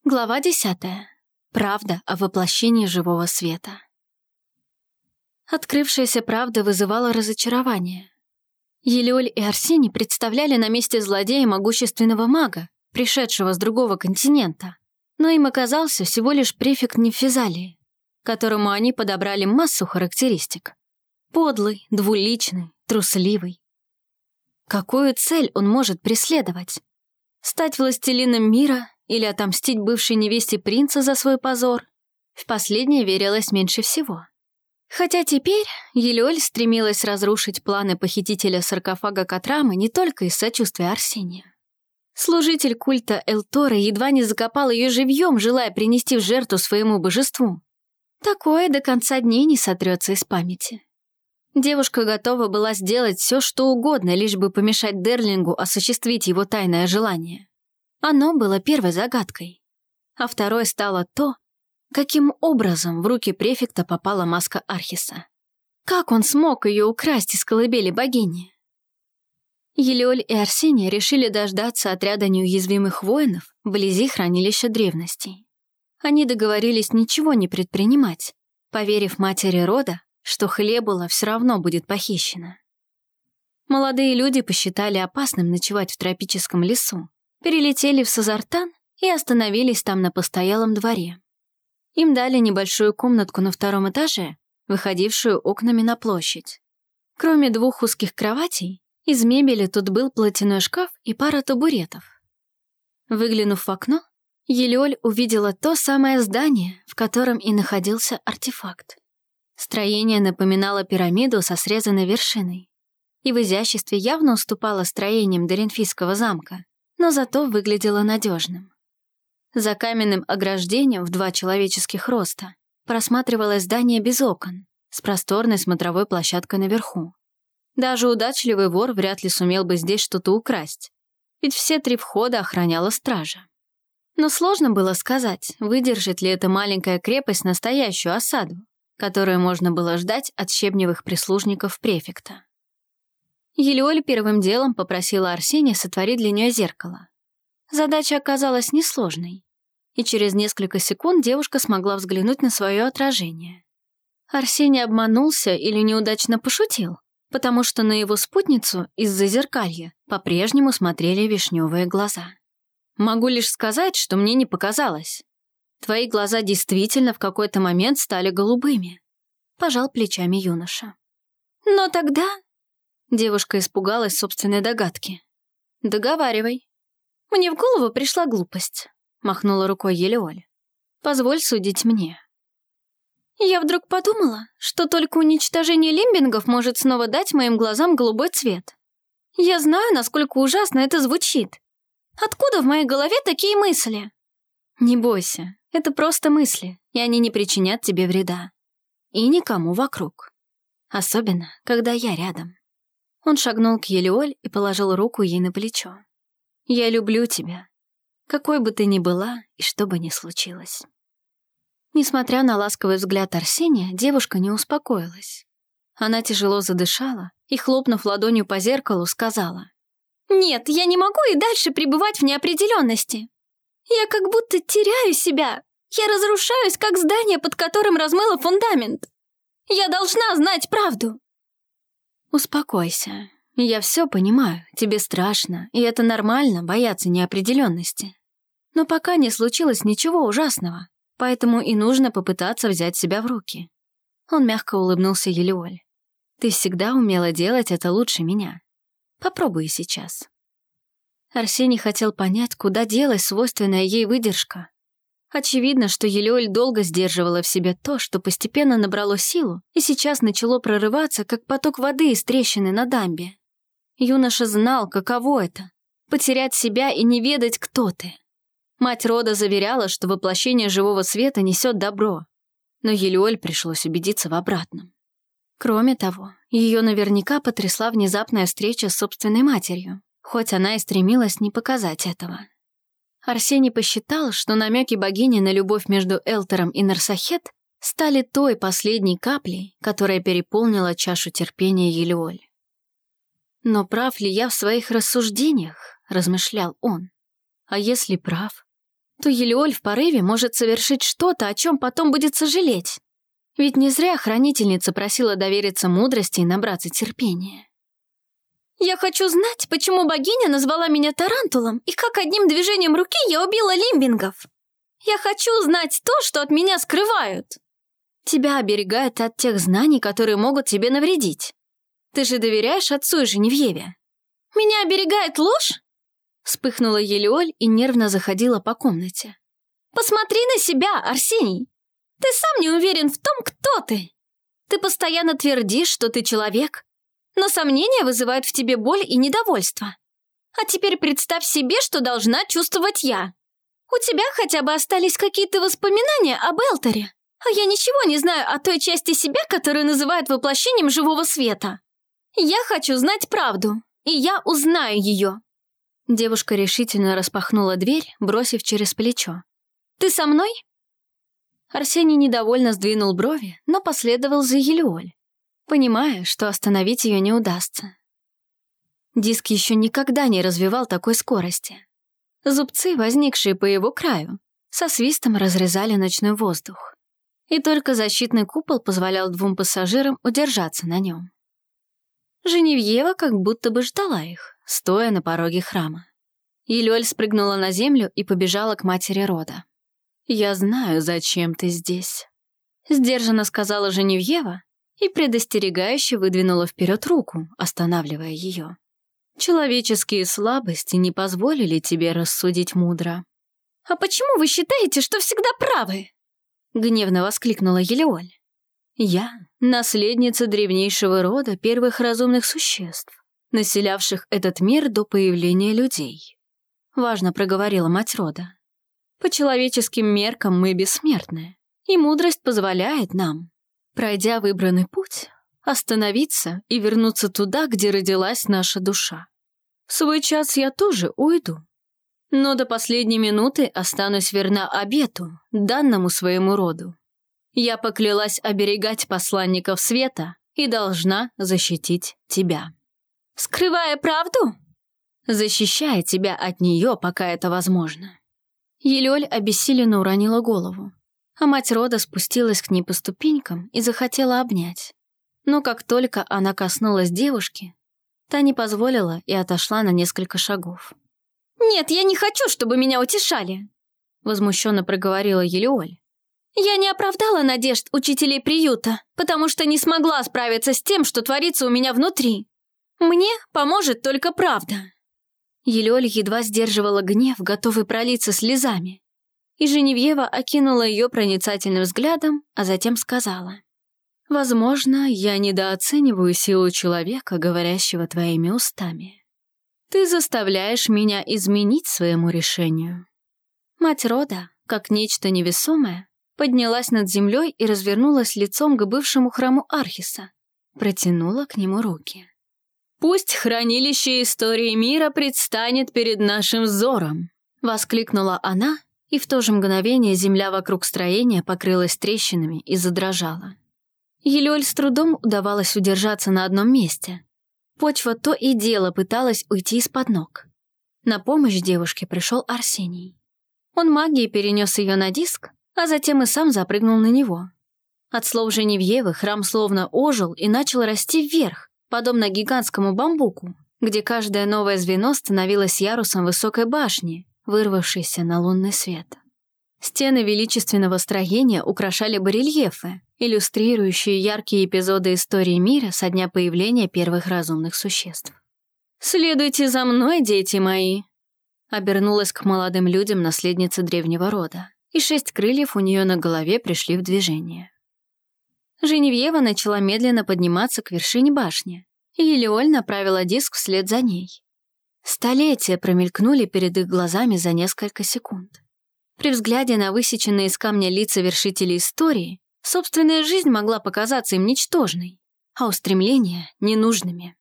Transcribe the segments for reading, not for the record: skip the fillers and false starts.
Глава 10. Правда о воплощении живого света. Открывшаяся правда вызывала разочарование. Елеоль и Арсений представляли на месте злодея могущественного мага, пришедшего с другого континента, но им оказался всего лишь префект Нефизалии, которому они подобрали массу характеристик. Подлый, двуличный, трусливый. Какую цель он может преследовать? Стать властелином мира или отомстить бывшей невесте принца за свой позор? В последнее верилось меньше всего. Хотя теперь Елеоль стремилась разрушить планы похитителя саркофага Катрамы не только из сочувствия Арсения. Служитель культа Элтора едва не закопал ее живьем, желая принести в жертву своему божеству. Такое до конца дней не сотрется из памяти. Девушка готова была сделать все, что угодно, лишь бы помешать Дерлингу осуществить его тайное желание. Оно было первой загадкой. А второй стало то, каким образом в руки префекта попала маска Архиса. Как он смог ее украсть из колыбели богини? Елеоль и Арсений решили дождаться отряда неуязвимых воинов вблизи хранилища древностей. Они договорились ничего не предпринимать, поверив матери рода, что Хлебула все равно будет похищена. Молодые люди посчитали опасным ночевать в тропическом лесу, перелетели в Сазартан и остановились там на постоялом дворе. Им дали небольшую комнатку на втором этаже, выходившую окнами на площадь. Кроме двух узких кроватей, из мебели тут был платяной шкаф и пара табуретов. Выглянув в окно, Елеоль увидела то самое здание, в котором и находился артефакт. Строение напоминало пирамиду со срезанной вершиной и в изяществе явно уступало строениям Деренфийского замка, но зато выглядело надежным. За каменным ограждением в 2 человеческих роста просматривалось здание без окон, с просторной смотровой площадкой наверху. Даже удачливый вор вряд ли сумел бы здесь что-то украсть, ведь все 3 входа охраняла стража. Но сложно было сказать, выдержит ли эта маленькая крепость настоящую осаду, которую можно было ждать от щебневых прислужников префекта. Елеоль первым делом попросила Арсения сотворить для нее зеркало. Задача оказалась несложной, и через несколько секунд девушка смогла взглянуть на свое отражение. Арсений обманулся или неудачно пошутил, потому что на его спутницу из-за зеркалья по-прежнему смотрели вишневые глаза. «Могу лишь сказать, что мне не показалось. Твои глаза действительно в какой-то момент стали голубыми», — пожал плечами юноша. «Но тогда...» Девушка испугалась собственной догадки. «Договаривай». «Мне в голову пришла глупость», — махнула рукой Елеоль. «Позволь судить мне». «Я вдруг подумала, что только уничтожение лимбингов может снова дать моим глазам голубой цвет. Я знаю, насколько ужасно это звучит. Откуда в моей голове такие мысли?» «Не бойся, это просто мысли, и они не причинят тебе вреда. И никому вокруг. Особенно, когда я рядом». Он шагнул к Елеоль и положил руку ей на плечо. «Я люблю тебя, какой бы ты ни была и что бы ни случилось». Несмотря на ласковый взгляд Арсения, девушка не успокоилась. Она тяжело задышала и, хлопнув ладонью по зеркалу, сказала: «Нет, я не могу и дальше пребывать в неопределенности. Я как будто теряю себя. Я разрушаюсь, как здание, под которым размыло фундамент. Я должна знать правду». «Успокойся. Я все понимаю, тебе страшно, и это нормально бояться неопределенности. Но пока не случилось ничего ужасного, поэтому и нужно попытаться взять себя в руки». Он мягко улыбнулся Елеоль. «Ты всегда умела делать это лучше меня. Попробуй сейчас». Арсений хотел понять, куда делась свойственная ей выдержка. Очевидно, что Елеоль долго сдерживала в себе то, что постепенно набрало силу и сейчас начало прорываться, как поток воды из трещины на дамбе. Юноша знал, каково это — потерять себя и не ведать, кто ты. Мать рода заверяла, что воплощение живого света несет добро, но Елеоль пришлось убедиться в обратном. Кроме того, ее наверняка потрясла внезапная встреча с собственной матерью, хоть она и стремилась не показать этого. Арсений посчитал, что намеки богини на любовь между Элтором и Нарсахет стали той последней каплей, которая переполнила чашу терпения Елеоль. «Но прав ли я в своих рассуждениях?» — размышлял он. «А если прав, то Елеоль в порыве может совершить что-то, о чем потом будет сожалеть. Ведь не зря хранительница просила довериться мудрости и набраться терпения. «Я хочу знать, почему богиня назвала меня Тарантулом и как одним движением руки я убила лимбингов. Я хочу знать то, что от меня скрывают. Тебя оберегают от тех знаний, которые могут тебе навредить. Ты же доверяешь отцу и Женевьеве. Меня оберегает ложь?» Вспыхнула Елеоль и нервно заходила по комнате. «Посмотри на себя, Арсений. Ты сам не уверен в том, кто ты. Ты постоянно твердишь, что ты человек, но сомнения вызывают в тебе боль и недовольство. А теперь представь себе, что должна чувствовать я. У тебя хотя бы остались какие-то воспоминания об Элторе, а я ничего не знаю о той части себя, которую называют воплощением живого света. Я хочу знать правду, и я узнаю ее». Девушка решительно распахнула дверь, бросив через плечо. «Ты со мной?» Арсений недовольно сдвинул брови, но последовал за Елеоль, понимая, что остановить ее не удастся. Диск еще никогда не развивал такой скорости. Зубцы, возникшие по его краю, со свистом разрезали ночной воздух. И только защитный купол позволял двум пассажирам удержаться на нем. Женевьева как будто бы ждала их, стоя на пороге храма. Елеоль спрыгнула на землю и побежала к матери рода. «Я знаю, зачем ты здесь», — сдержанно сказала Женевьева и предостерегающе выдвинула вперед руку, останавливая ее. «Человеческие слабости не позволили тебе рассудить мудро». «А почему вы считаете, что всегда правы?» — гневно воскликнула Елеоль. «Я — наследница древнейшего рода первых разумных существ, населявших этот мир до появления людей», — важно проговорила мать рода. «По человеческим меркам мы бессмертны, и мудрость позволяет нам, пройдя выбранный путь, остановиться и вернуться туда, где родилась наша душа. В свой час я тоже уйду, но до последней минуты останусь верна обету, данному своему роду. Я поклялась оберегать посланников света и должна защитить тебя». «Скрывая правду?» «Защищая тебя от нее, пока это возможно». Елеоль обессиленно уронила голову, а мать рода спустилась к ней по ступенькам и захотела обнять. Но как только она коснулась девушки, та не позволила и отошла на несколько шагов. «Нет, я не хочу, чтобы меня утешали», — возмущенно проговорила Елеоль. «Я не оправдала надежд учителей приюта, потому что не смогла справиться с тем, что творится у меня внутри. Мне поможет только правда». Елеоль едва сдерживала гнев, готовый пролиться слезами. И Женевьева окинула ее проницательным взглядом, а затем сказала: «Возможно, я недооцениваю силу человека, говорящего твоими устами. Ты заставляешь меня изменить своему решению». Мать рода, как нечто невесомое, поднялась над землей и развернулась лицом к бывшему храму Архиса, протянула к нему руки. «Пусть хранилище истории мира предстанет перед нашим взором!» — воскликнула она, и в то же мгновение земля вокруг строения покрылась трещинами и задрожала. Елеоль с трудом удавалось удержаться на одном месте. Почва то и дело пыталась уйти из-под ног. На помощь девушке пришел Арсений. Он магией перенес ее на диск, а затем и сам запрыгнул на него. От слов Женевьевы храм словно ожил и начал расти вверх, подобно гигантскому бамбуку, где каждое новое звено становилось ярусом высокой башни, вырвавшейся на лунный свет. Стены величественного строения украшали барельефы, иллюстрирующие яркие эпизоды истории мира со дня появления первых разумных существ. «Следуйте за мной, дети мои!» Обернулась к молодым людям наследница древнего рода, и 6 крыльев у нее на голове пришли в движение. Женевьева начала медленно подниматься к вершине башни, и Елеоль направила диск вслед за ней. Столетия промелькнули перед их глазами за несколько секунд. При взгляде на высеченные из камня лица вершителей истории, собственная жизнь могла показаться им ничтожной, а устремления — ненужными.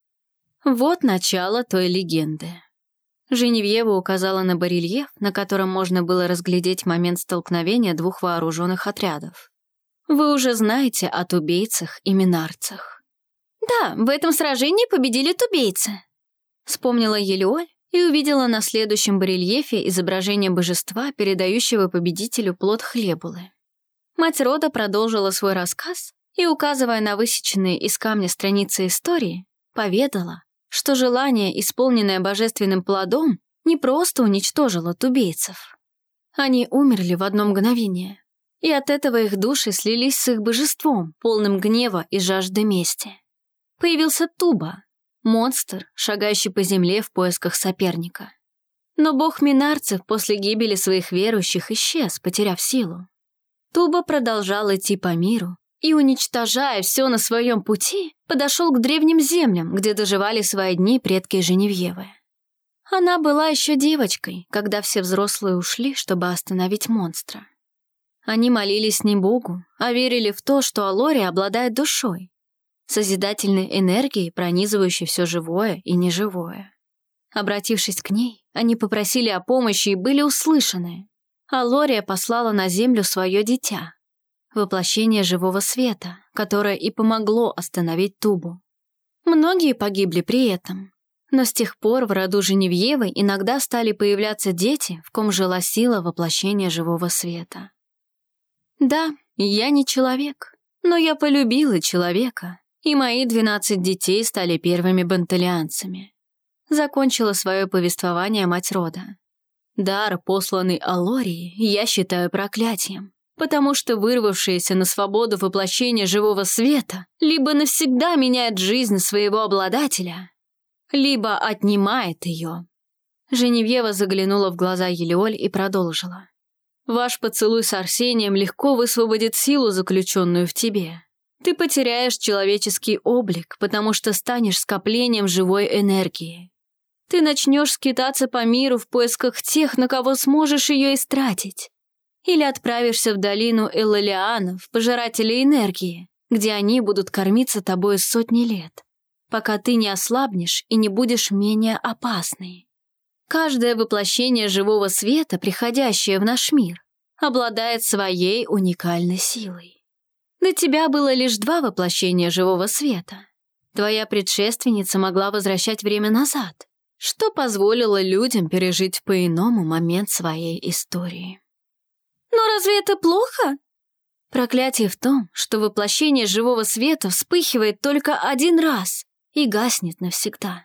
Вот начало той легенды. Женевьева указала на барельеф, на котором можно было разглядеть момент столкновения двух вооруженных отрядов. Вы уже знаете о тубейцах и минарцах. «Да, в этом сражении победили тубейцы», — вспомнила Елеоль, и увидела на следующем барельефе изображение божества, передающего победителю плод хлебулы. Мать рода продолжила свой рассказ и, указывая на высеченные из камня страницы истории, поведала, что желание, исполненное божественным плодом, не просто уничтожило тубейцев. Они умерли в одно мгновение, и от этого их души слились с их божеством, полным гнева и жажды мести. Появился Туба, монстр, шагающий по земле в поисках соперника. Но бог минарцев после гибели своих верующих исчез, потеряв силу. Туба продолжал идти по миру и, уничтожая все на своем пути, подошел к древним землям, где доживали свои дни предки Женевьевы. Она была еще девочкой, когда все взрослые ушли, чтобы остановить монстра. Они молились не Богу, а верили в то, что Алория обладает душой, созидательной энергией, пронизывающей все живое и неживое. Обратившись к ней, они попросили о помощи и были услышаны. Алория послала на землю свое дитя, воплощение живого света, которое и помогло остановить Тубу. Многие погибли при этом, но с тех пор в роду Женевьевы иногда стали появляться дети, в ком жила сила воплощения живого света. Да, я не человек, но я полюбила человека, и мои 12 детей стали первыми банталианцами. Закончила свое повествование мать рода. Дар, посланный Алории, я считаю проклятием, потому что вырвавшееся на свободу воплощение живого света либо навсегда меняет жизнь своего обладателя, либо отнимает ее. Женевьева заглянула в глаза Елеоль и продолжила. Ваш поцелуй с Арсением легко высвободит силу, заключенную в тебе. Ты потеряешь человеческий облик, потому что станешь скоплением живой энергии. Ты начнешь скитаться по миру в поисках тех, на кого сможешь ее истратить. Или отправишься в долину Эллалианов, пожирателей энергии, где они будут кормиться тобой сотни лет, пока ты не ослабнешь и не будешь менее опасной. Каждое воплощение живого света, приходящее в наш мир, обладает своей уникальной силой. До тебя было лишь 2 воплощения живого света. Твоя предшественница могла возвращать время назад, что позволило людям пережить по-иному момент своей истории. Но разве это плохо? Проклятие в том, что воплощение живого света вспыхивает только один раз и гаснет навсегда.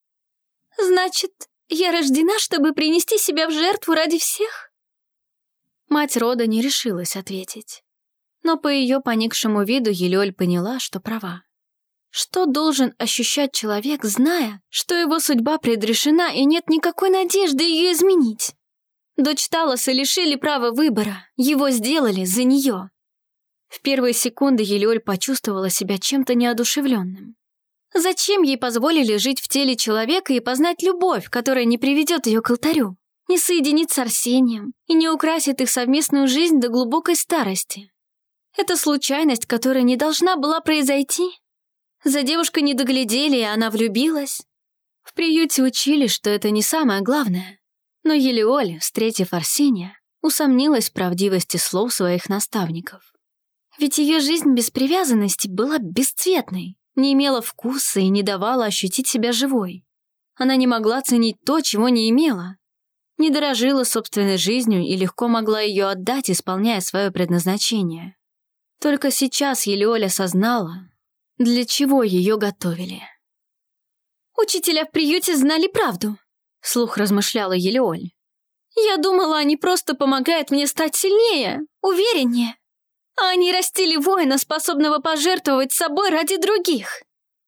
Значит, я рождена, чтобы принести себя в жертву ради всех? Мать рода не решилась ответить. Но по ее поникшему виду Елеоль поняла, что права. Что должен ощущать человек, зная, что его судьба предрешена и нет никакой надежды ее изменить? Дочь Талоса лишили права выбора, его сделали за нее. В первые секунды Елеоль почувствовала себя чем-то неодушевленным. Зачем ей позволили жить в теле человека и познать любовь, которая не приведет ее к алтарю, не соединит с Арсением и не украсит их совместную жизнь до глубокой старости? Это случайность, которая не должна была произойти. За девушкой не доглядели, и она влюбилась. В приюте учили, что это не самое главное. Но Елеоль, встретив Арсения, усомнилась в правдивости слов своих наставников. Ведь ее жизнь без привязанности была бесцветной, не имела вкуса и не давала ощутить себя живой. Она не могла ценить то, чего не имела. Не дорожила собственной жизнью и легко могла ее отдать, исполняя свое предназначение. Только сейчас Елеоль осознала, для чего ее готовили. «Учителя в приюте знали правду», — вслух размышляла Елеоль. «Я думала, они просто помогают мне стать сильнее, увереннее. А они растили воина, способного пожертвовать собой ради других».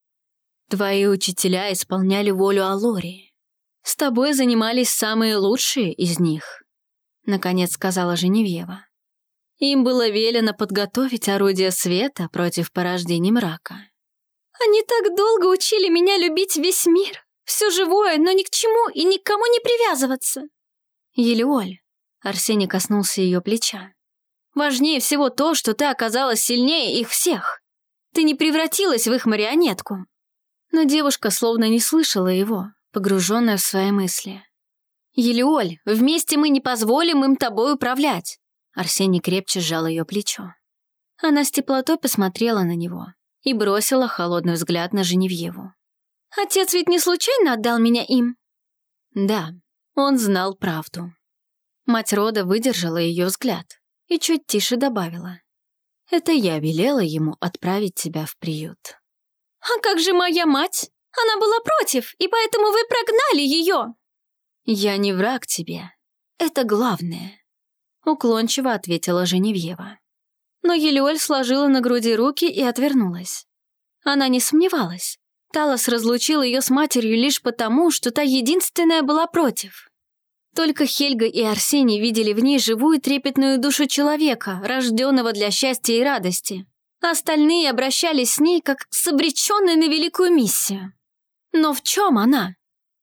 «Твои учителя исполняли волю Алории. С тобой занимались самые лучшие из них», — наконец сказала Женевьева. «Им было велено подготовить орудие света против порождений мрака». «Они так долго учили меня любить весь мир, все живое, но ни к чему и ни к кому не привязываться». «Елеоль», — Арсений коснулся ее плеча, «важнее всего то, что ты оказалась сильнее их всех. Ты не превратилась в их марионетку». Но девушка словно не слышала его, погруженная в свои мысли. «Елеоль, вместе мы не позволим им тобой управлять». Арсений крепче сжал ее плечо. Она с теплотой посмотрела на него и бросила холодный взгляд на Женевьеву. «Отец ведь не случайно отдал меня им?» Да, он знал правду. Мать рода выдержала ее взгляд и чуть тише добавила. Это я велела ему отправить тебя в приют. «А как же моя мать? Она была против, и поэтому вы прогнали ее!» «Я не враг тебе. Это главное», — уклончиво ответила Женевьева. Но Елеоль сложила на груди руки и отвернулась. Она не сомневалась. Талос разлучил ее с матерью лишь потому, что та единственная была против. Только Хельга и Арсений видели в ней живую трепетную душу человека, рожденного для счастья и радости. Остальные обращались с ней как с обреченной на великую миссию. Но в чем она?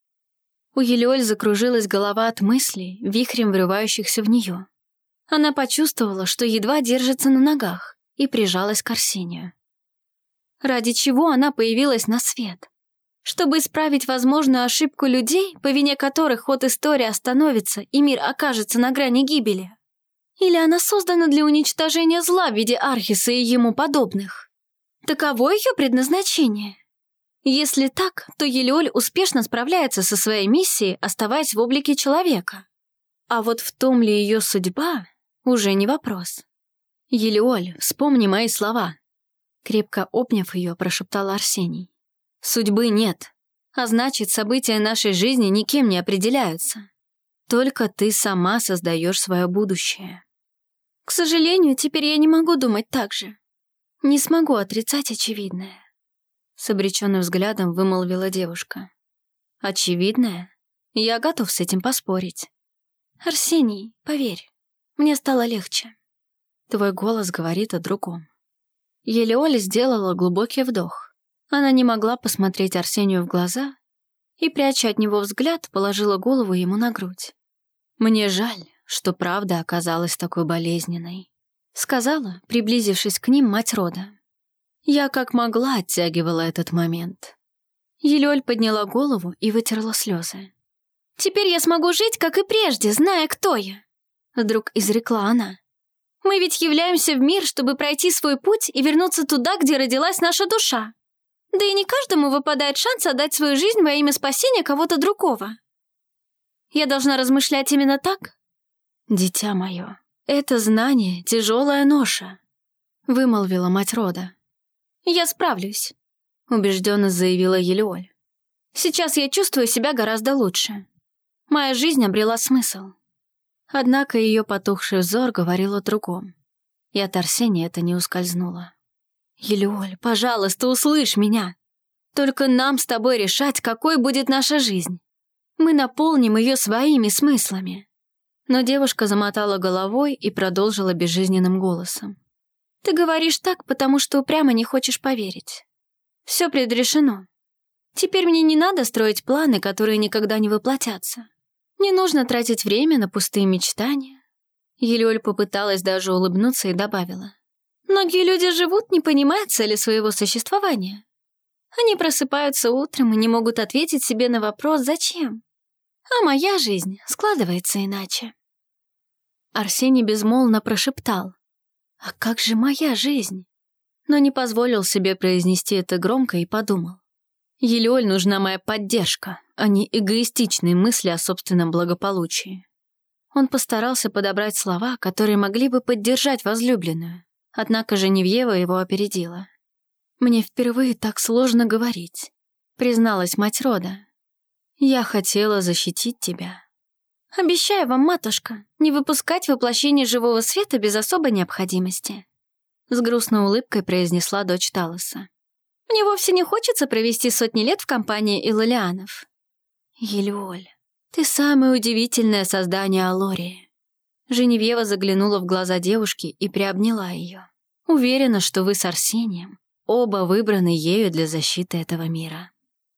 У Елеоль закружилась голова от мыслей, вихрем врывающихся в нее. Она почувствовала, что едва держится на ногах, и прижалась к Арсению. Ради чего она появилась на свет? Чтобы исправить возможную ошибку людей, по вине которых ход истории остановится и мир окажется на грани гибели? Или она создана для уничтожения зла в виде Архиса и ему подобных? Таково ее предназначение? Если так, то Елеоль успешно справляется со своей миссией, оставаясь в облике человека. А вот в том ли ее судьба, уже не вопрос. «Елеоль, вспомни мои слова», — крепко обняв ее, прошептал Арсений. «Судьбы нет, а значит, события нашей жизни никем не определяются. Только ты сама создаешь свое будущее». К сожалению, теперь я не могу думать так же. Не смогу отрицать очевидное. С обреченным взглядом вымолвила девушка. Очевидное? Я готов с этим поспорить. Арсений, поверь, мне стало легче. Твой голос говорит о другом. Елеоль сделала глубокий вдох. Она не могла посмотреть Арсению в глаза и, пряча от него взгляд, положила голову ему на грудь. «Мне жаль, что правда оказалась такой болезненной», — сказала, приблизившись к ним, мать рода. Я как могла оттягивала этот момент. Елеоль подняла голову и вытерла слезы. «Теперь я смогу жить, как и прежде, зная, кто я», — вдруг изрекла она. «Мы ведь являемся в мир, чтобы пройти свой путь и вернуться туда, где родилась наша душа. Да и не каждому выпадает шанс отдать свою жизнь во имя спасения кого-то другого. Я должна размышлять именно так?» «Дитя мое, это знание — тяжелая ноша», — вымолвила мать рода. «Я справлюсь», — убежденно заявила Елеоль. «Сейчас я чувствую себя гораздо лучше. Моя жизнь обрела смысл». Однако ее потухший взор говорил о другом, и от Арсения это не ускользнуло. «Елеоль, пожалуйста, услышь меня. Только нам с тобой решать, какой будет наша жизнь. Мы наполним ее своими смыслами». Но девушка замотала головой и продолжила безжизненным голосом. «Ты говоришь так, потому что упрямо не хочешь поверить. Все предрешено. Теперь мне не надо строить планы, которые никогда не воплотятся. Не нужно тратить время на пустые мечтания». Елеоль попыталась даже улыбнуться и добавила. «Многие люди живут, не понимая цели своего существования. Они просыпаются утром и не могут ответить себе на вопрос «зачем?». А моя жизнь складывается иначе». Арсений безмолвно прошептал. «А как же моя жизнь?» Но не позволил себе произнести это громко и подумал. Елеоль нужна моя поддержка, а не эгоистичные мысли о собственном благополучии. Он постарался подобрать слова, которые могли бы поддержать возлюбленную, однако Женевьева его опередила. «Мне впервые так сложно говорить», — призналась мать рода. «Я хотела защитить тебя». «Обещаю вам, матушка, не выпускать воплощение живого света без особой необходимости», — с грустной улыбкой произнесла дочь Талоса. «Мне вовсе не хочется провести сотни лет в компании Иллалианов». «Елеоль, ты самое удивительное создание Алории». Женевьева заглянула в глаза девушки и приобняла ее. «Уверена, что вы с Арсением оба выбраны ею для защиты этого мира».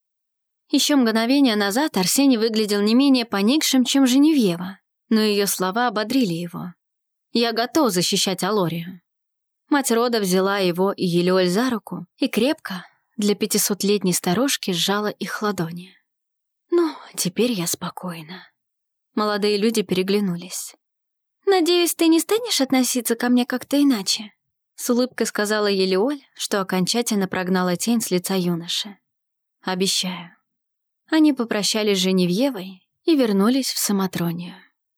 Еще мгновение назад Арсений выглядел не менее поникшим, чем Женевьева, но ее слова ободрили его. «Я готов защищать Алорию». Мать рода взяла его и Елеоль за руку и крепко, для 500-летней старушки, сжала их ладони. «Ну, теперь я спокойна». Молодые люди переглянулись. «Надеюсь, ты не станешь относиться ко мне как-то иначе?» С улыбкой сказала Елеоль, что окончательно прогнала тень с лица юноши. «Обещаю». Они попрощались с Женевьевой, и вернулись в Самотронию.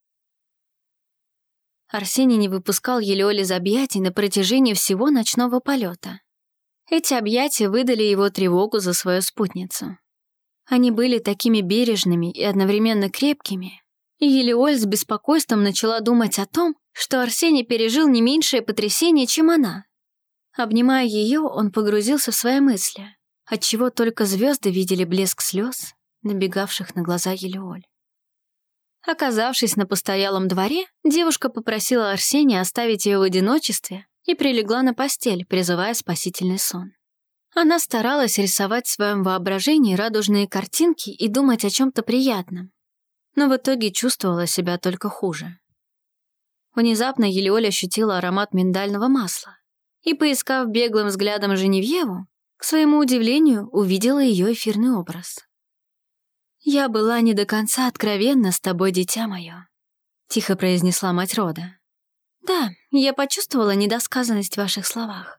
Арсений не выпускал Елеоль из объятий на протяжении всего ночного полета. Эти объятия выдали его тревогу за свою спутницу. Они были такими бережными и одновременно крепкими, и Елеоль с беспокойством начала думать о том, что Арсений пережил не меньшее потрясение, чем она. Обнимая ее, он погрузился в свои мысли, отчего только звезды видели блеск слез, набегавших на глаза Елеоль. Оказавшись на постоялом дворе, девушка попросила Арсения оставить ее в одиночестве и прилегла на постель, призывая спасительный сон. Она старалась рисовать в своем воображении радужные картинки и думать о чем-то приятном, но в итоге чувствовала себя только хуже. Внезапно Елеоль ощутила аромат миндального масла и, поискав беглым взглядом Женевьеву, к своему удивлению увидела ее эфирный образ. «Я была не до конца откровенна с тобой, дитя мое», — тихо произнесла мать рода. «Да, я почувствовала недосказанность в ваших словах.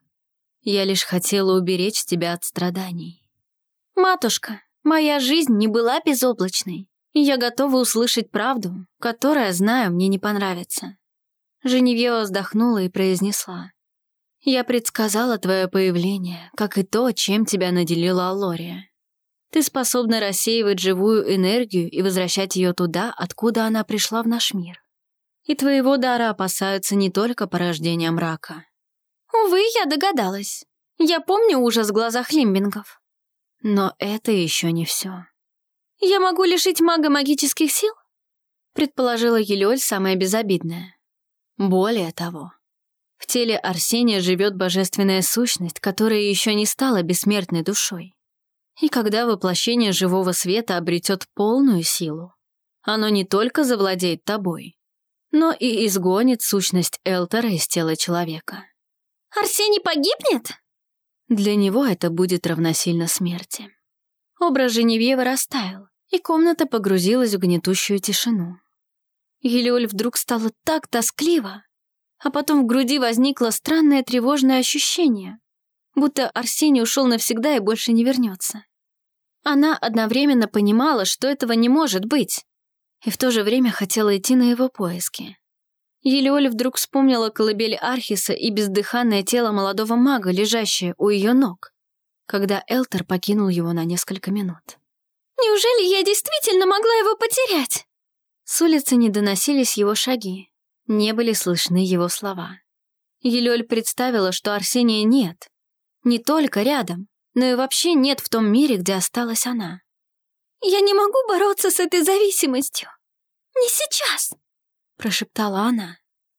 Я лишь хотела уберечь тебя от страданий». «Матушка, моя жизнь не была безоблачной, и я готова услышать правду, которая, знаю, мне не понравится». Женевьева вздохнула и произнесла: «Я предсказала твое появление, как и то, чем тебя наделила Аллория. Ты способна рассеивать живую энергию и возвращать ее туда, откуда она пришла в наш мир. И твоего дара опасаются не только порождения мрака». «Увы, я догадалась. Я помню ужас в глазах лимбингов». «Но это еще не все». «Я могу лишить мага магических сил?» Предположила Елеоль самое безобидное. Более того, в теле Арсения живет божественная сущность, которая еще не стала бессмертной душой. И когда воплощение живого света обретет полную силу, оно не только завладеет тобой, но и изгонит сущность Элтера из тела человека. «Арсений погибнет?» Для него это будет равносильно смерти. Образ Женевьевы растаял, и комната погрузилась в гнетущую тишину. Елеоль вдруг стало так тоскливо, а потом в груди возникло странное тревожное ощущение, будто Арсений ушел навсегда и больше не вернется. Она одновременно понимала, что этого не может быть, и в то же время хотела идти на его поиски. Елеоль вдруг вспомнила колыбель Архиса и бездыханное тело молодого мага, лежащее у ее ног, когда Элтер покинул его на несколько минут. «Неужели я действительно могла его потерять?» С улицы не доносились его шаги, не были слышны его слова. Елеоль представила, что Арсения нет, не только рядом, но и вообще нет в том мире, где осталась она. «Я не могу бороться с этой зависимостью. Не сейчас!» — прошептала она.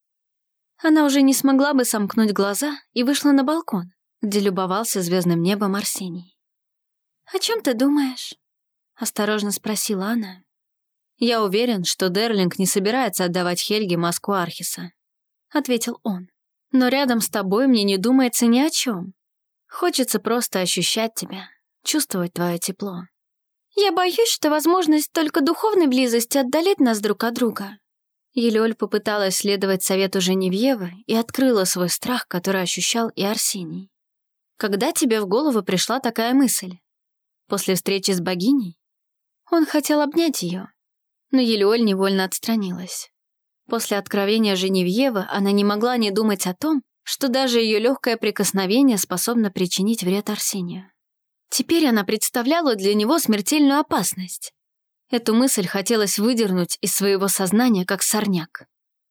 Она уже не смогла бы сомкнуть глаза и вышла на балкон, где любовался звездным небом Арсений. «О чем ты думаешь?» — осторожно спросила она. «Я уверен, что Дерлинг не собирается отдавать Хельге маску Архиса», — ответил он. «Но рядом с тобой мне не думается ни о чем. Хочется просто ощущать тебя, чувствовать твое тепло». «Я боюсь, что возможность только духовной близости отдалит нас друг от друга». Елеоль попыталась следовать совету Женевьевы и открыла свой страх, который ощущал и Арсений. «Когда тебе в голову пришла такая мысль? После встречи с богиней?» Он хотел обнять ее, но Елеоль невольно отстранилась. После откровения Женевьевы она не могла не думать о том, что даже ее легкое прикосновение способно причинить вред Арсению. Теперь она представляла для него смертельную опасность. Эту мысль хотелось выдернуть из своего сознания, как сорняк.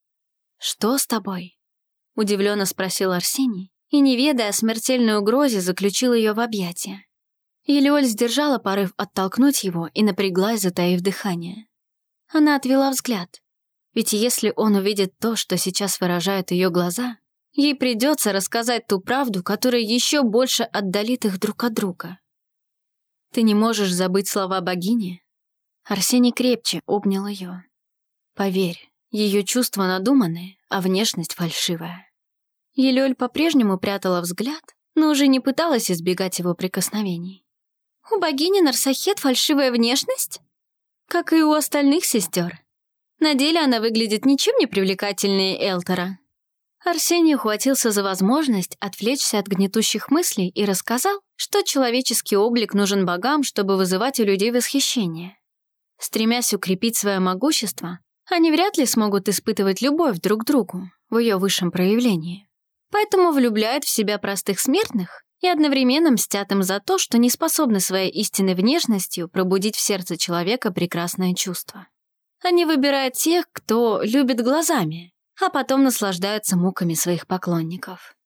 «Что с тобой?» — удивленно спросил Арсений, и, не ведая о смертельной угрозе, заключил ее в объятия. Елеоль сдержала порыв оттолкнуть его и напряглась, затаив дыхание. Она отвела взгляд, ведь если он увидит то, что сейчас выражают ее глаза, ей придется рассказать ту правду, которая еще больше отдалит их друг от друга. «Ты не можешь забыть слова богини?» Арсений крепче обнял ее. «Поверь, ее чувства надуманные, а внешность фальшивая». Елеоль по-прежнему прятала взгляд, но уже не пыталась избегать его прикосновений. «У богини Нарсахет фальшивая внешность?» «Как и у остальных сестер. На деле она выглядит ничем не привлекательнее Элтера». Арсений ухватился за возможность отвлечься от гнетущих мыслей и рассказал, что человеческий облик нужен богам, чтобы вызывать у людей восхищение. Стремясь укрепить свое могущество, они вряд ли смогут испытывать любовь друг к другу в ее высшем проявлении. Поэтому влюбляют в себя простых смертных и одновременно мстят им за то, что не способны своей истинной внешностью пробудить в сердце человека прекрасное чувство. Они выбирают тех, кто любит глазами, а потом наслаждаются муками своих поклонников.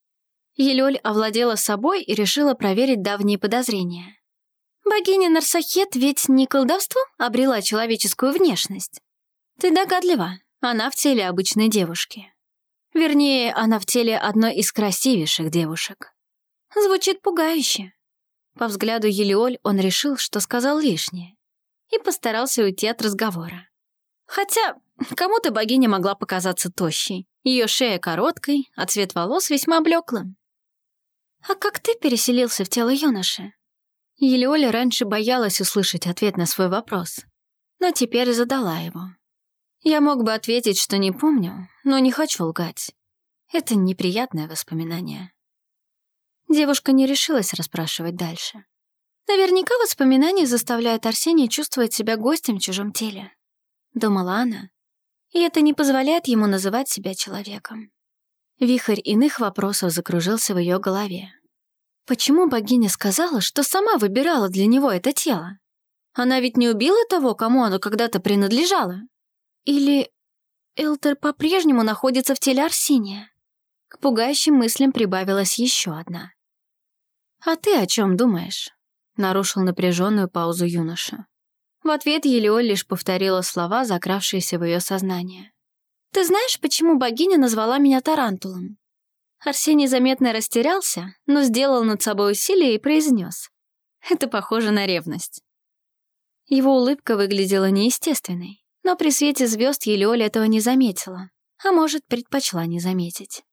Елёль овладела собой и решила проверить давние подозрения. Богиня Нарсахет ведь не колдовством обрела человеческую внешность. Ты догадлива, она в теле обычной девушки. Вернее, она в теле одной из красивейших девушек. Звучит пугающе. По взгляду Елеоль он решил, что сказал лишнее, и постарался уйти от разговора. Хотя кому-то богиня могла показаться тощей, ее шея короткой, а цвет волос весьма блеклым. «А как ты переселился в тело юноши?» Елеоль раньше боялась услышать ответ на свой вопрос, но теперь задала его. Я мог бы ответить, что не помню, но не хочу лгать. Это неприятное воспоминание. Девушка не решилась расспрашивать дальше. Наверняка воспоминания заставляют Арсения чувствовать себя гостем в чужом теле. Думала она, и это не позволяет ему называть себя человеком. Вихрь иных вопросов закружился в ее голове. Почему богиня сказала, что сама выбирала для него это тело? Она ведь не убила того, кому оно когда-то принадлежало. Или Элтер по-прежнему находится в теле Арсения? К пугающим мыслям прибавилась еще одна. «А ты о чем думаешь?» — нарушил напряженную паузу юноша. В ответ Елеоль лишь повторила слова, закравшиеся в ее сознание. «Ты знаешь, почему богиня назвала меня Тарантулом?» Арсений заметно растерялся, но сделал над собой усилие и произнес. «Это похоже на ревность». Его улыбка выглядела неестественной, но при свете звезд Елеоль этого не заметила, а может, предпочла не заметить.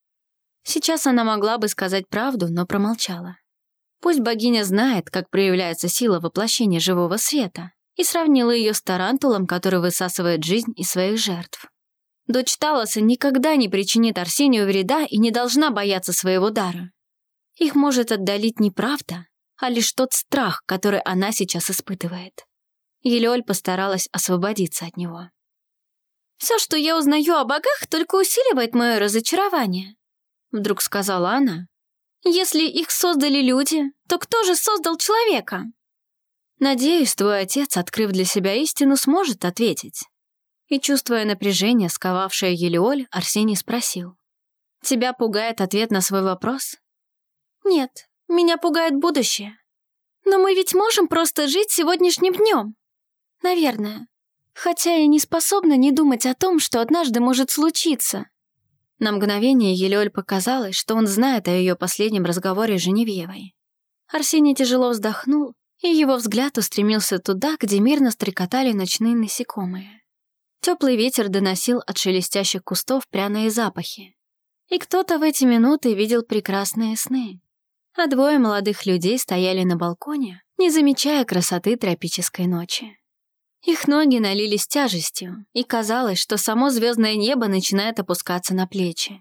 Сейчас она могла бы сказать правду, но промолчала. Пусть богиня знает, как проявляется сила воплощения живого света, и сравнила ее с тарантулом, который высасывает жизнь из своих жертв. Дочь Талоса никогда не причинит Арсению вреда и не должна бояться своего дара. Их может отдалить не правда, а лишь тот страх, который она сейчас испытывает. Елеоль постаралась освободиться от него. «Все, что я узнаю о богах, только усиливает мое разочарование», — вдруг сказала она. «Если их создали люди, то кто же создал человека?» «Надеюсь, твой отец, открыв для себя истину, сможет ответить». И, чувствуя напряжение, сковавшее Елеоль, Арсений спросил. «Тебя пугает ответ на свой вопрос?» «Нет, меня пугает будущее. Но мы ведь можем просто жить сегодняшним днем. Наверное. Хотя я не способна не думать о том, что однажды может случиться». На мгновение Елеоль показалось, что он знает о ее последнем разговоре с Женевьевой. Арсений тяжело вздохнул, и его взгляд устремился туда, где мирно стрекотали ночные насекомые. Теплый ветер доносил от шелестящих кустов пряные запахи. И кто-то в эти минуты видел прекрасные сны. А двое молодых людей стояли на балконе, не замечая красоты тропической ночи. Их ноги налились тяжестью, и казалось, что само звездное небо начинает опускаться на плечи.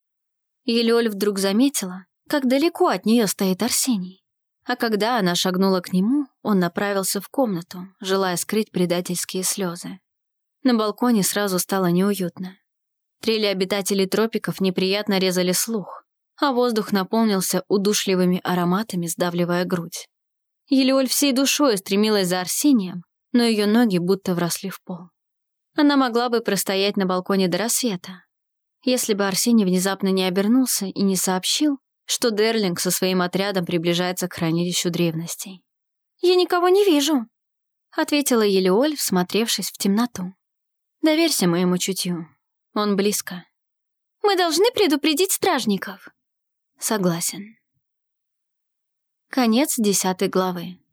Елеоль вдруг заметила, как далеко от нее стоит Арсений. А когда она шагнула к нему, он направился в комнату, желая скрыть предательские слезы. На балконе сразу стало неуютно. Трели обитателей тропиков неприятно резали слух, а воздух наполнился удушливыми ароматами, сдавливая грудь. Елеоль всей душой стремилась за Арсением, но ее ноги будто вросли в пол. Она могла бы простоять на балконе до рассвета, если бы Арсений внезапно не обернулся и не сообщил, что Дерлинг со своим отрядом приближается к хранилищу древностей. «Я никого не вижу», — ответила Елеоль, всмотревшись в темноту. «Доверься моему чутью. Он близко». «Мы должны предупредить стражников». «Согласен». Конец 10 главы.